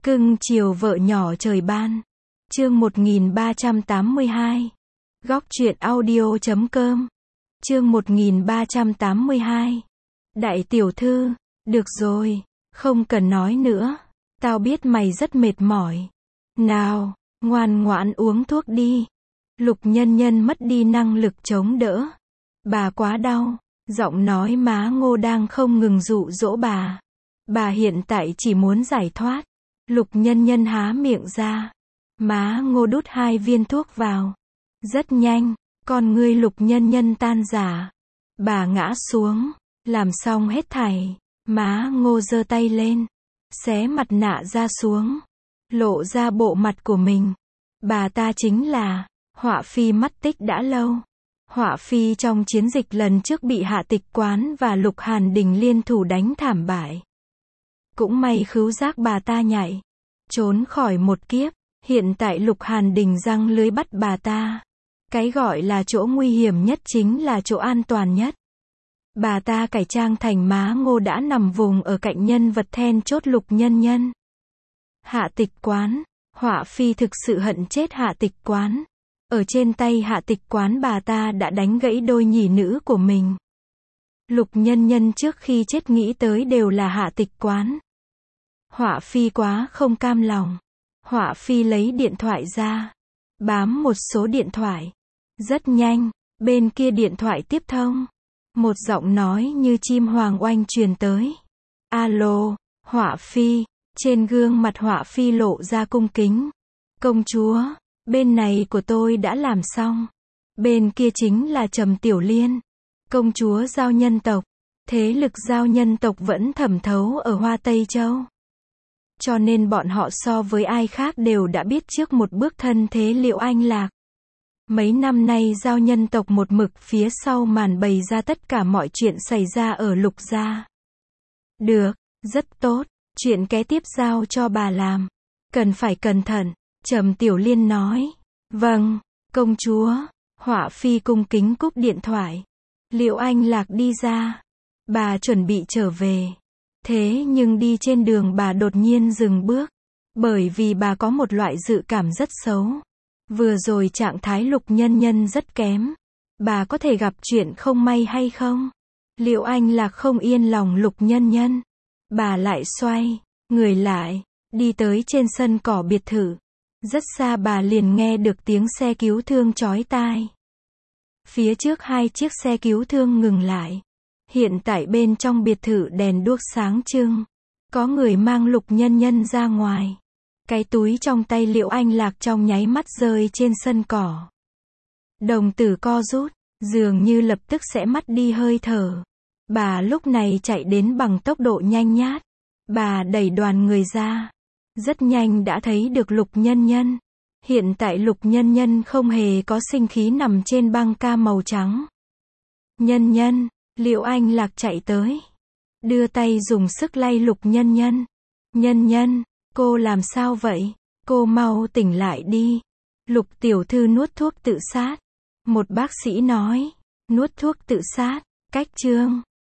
Cưng chiều vợ nhỏ trời ban. Chương 1382. Góc truyện audio.com. Chương 1382. Đại tiểu thư, được rồi, không cần nói nữa. Tao biết mày rất mệt mỏi. Nào, ngoan ngoãn uống thuốc đi. Lục Nhân Nhân mất đi năng lực chống đỡ. Bà quá đau. Giọng nói má Ngô đang không ngừng dụ dỗ bà. Bà hiện tại chỉ muốn giải thoát. Lục Nhân Nhân há miệng ra. Má Ngô đút 2 viên thuốc vào. Rất nhanh, con ngươi Lục Nhân Nhân tan rã. Bà ngã xuống. Làm xong hết thảy. Má Ngô giơ tay lên. Xé mặt nạ ra xuống. Lộ ra bộ mặt của mình. Bà ta chính là Họa Phi mất tích đã lâu. Họa Phi trong chiến dịch lần trước bị Hạ Tịch Quán và Lục Hàn Đình liên thủ đánh thảm bại. Cũng may khứu giác bà ta nhạy, trốn khỏi một kiếp. Hiện tại Lục Hàn Đình giăng lưới bắt bà ta. Cái gọi là chỗ nguy hiểm nhất chính là chỗ an toàn nhất. Bà ta cải trang thành má Ngô đã nằm vùng ở cạnh nhân vật then chốt Lục Nhân Nhân. Hạ Tịch Quán. Họa Phi thực sự hận chết Hạ Tịch Quán. Ở trên tay Hạ Tịch Quán bà ta đã đánh gãy đôi nhỉ nữ của mình. Lục Nhân Nhân trước khi chết nghĩ tới đều là Hạ Tịch Quán. Họa Phi quá không cam lòng. Họa Phi lấy điện thoại ra. Bám một số điện thoại. Rất nhanh, bên kia điện thoại tiếp thông. Một giọng nói như chim hoàng oanh truyền tới. Alo, Họa Phi. Trên gương mặt Họa Phi lộ ra cung kính. Công chúa, bên này của tôi đã làm xong. Bên kia chính là Trầm Tiểu Liên. Công chúa Giao nhân tộc. Thế lực Giao nhân tộc vẫn thẩm thấu ở Hoa Tây Châu. Cho nên bọn họ so với ai khác đều đã biết trước một bước thân thế Liễu Anh Lạc. Mấy năm nay Giao nhân tộc một mực phía sau màn bày ra tất cả mọi chuyện xảy ra ở Lục gia. Được, rất tốt, chuyện kế tiếp giao cho bà làm. Cần phải cẩn thận, Trầm Tiểu Liên nói. Vâng, công chúa. Họa Phi cung kính cúp điện thoại. Liễu Anh Lạc đi ra. Bà chuẩn bị trở về. Thế nhưng đi trên đường bà đột nhiên dừng bước. Bởi vì bà có một loại dự cảm rất xấu. Vừa rồi trạng thái Lục Nhân Nhân rất kém. Bà có thể gặp chuyện không may hay không? Liễu Anh Lạc không yên lòng Lục Nhân Nhân. Bà lại xoay người lại, đi tới trên sân cỏ biệt thự. Rất xa bà liền nghe được tiếng xe cứu thương chói tai. Phía trước 2 chiếc xe cứu thương ngừng lại. Hiện tại bên trong biệt thự đèn đuốc sáng trưng. Có người mang Lục Nhân Nhân ra ngoài. Cái túi trong tay Liễu Anh Lạc trong nháy mắt rơi trên sân cỏ. Đồng tử co rút, dường như lập tức sẽ mất đi hơi thở. Bà lúc này chạy đến bằng tốc độ nhanh nhát. Bà đẩy đoàn người ra. Rất nhanh đã thấy được Lục Nhân Nhân. Hiện tại Lục Nhân Nhân không hề có sinh khí nằm trên băng ca màu trắng. Nhân Nhân, Liễu Anh Lạc chạy tới. Đưa tay dùng sức lay Lục Nhân Nhân. Nhân Nhân, cô làm sao vậy? Cô mau tỉnh lại đi. Lục tiểu thư nuốt thuốc tự sát. Một bác sĩ nói. Nuốt thuốc tự sát, cách chương.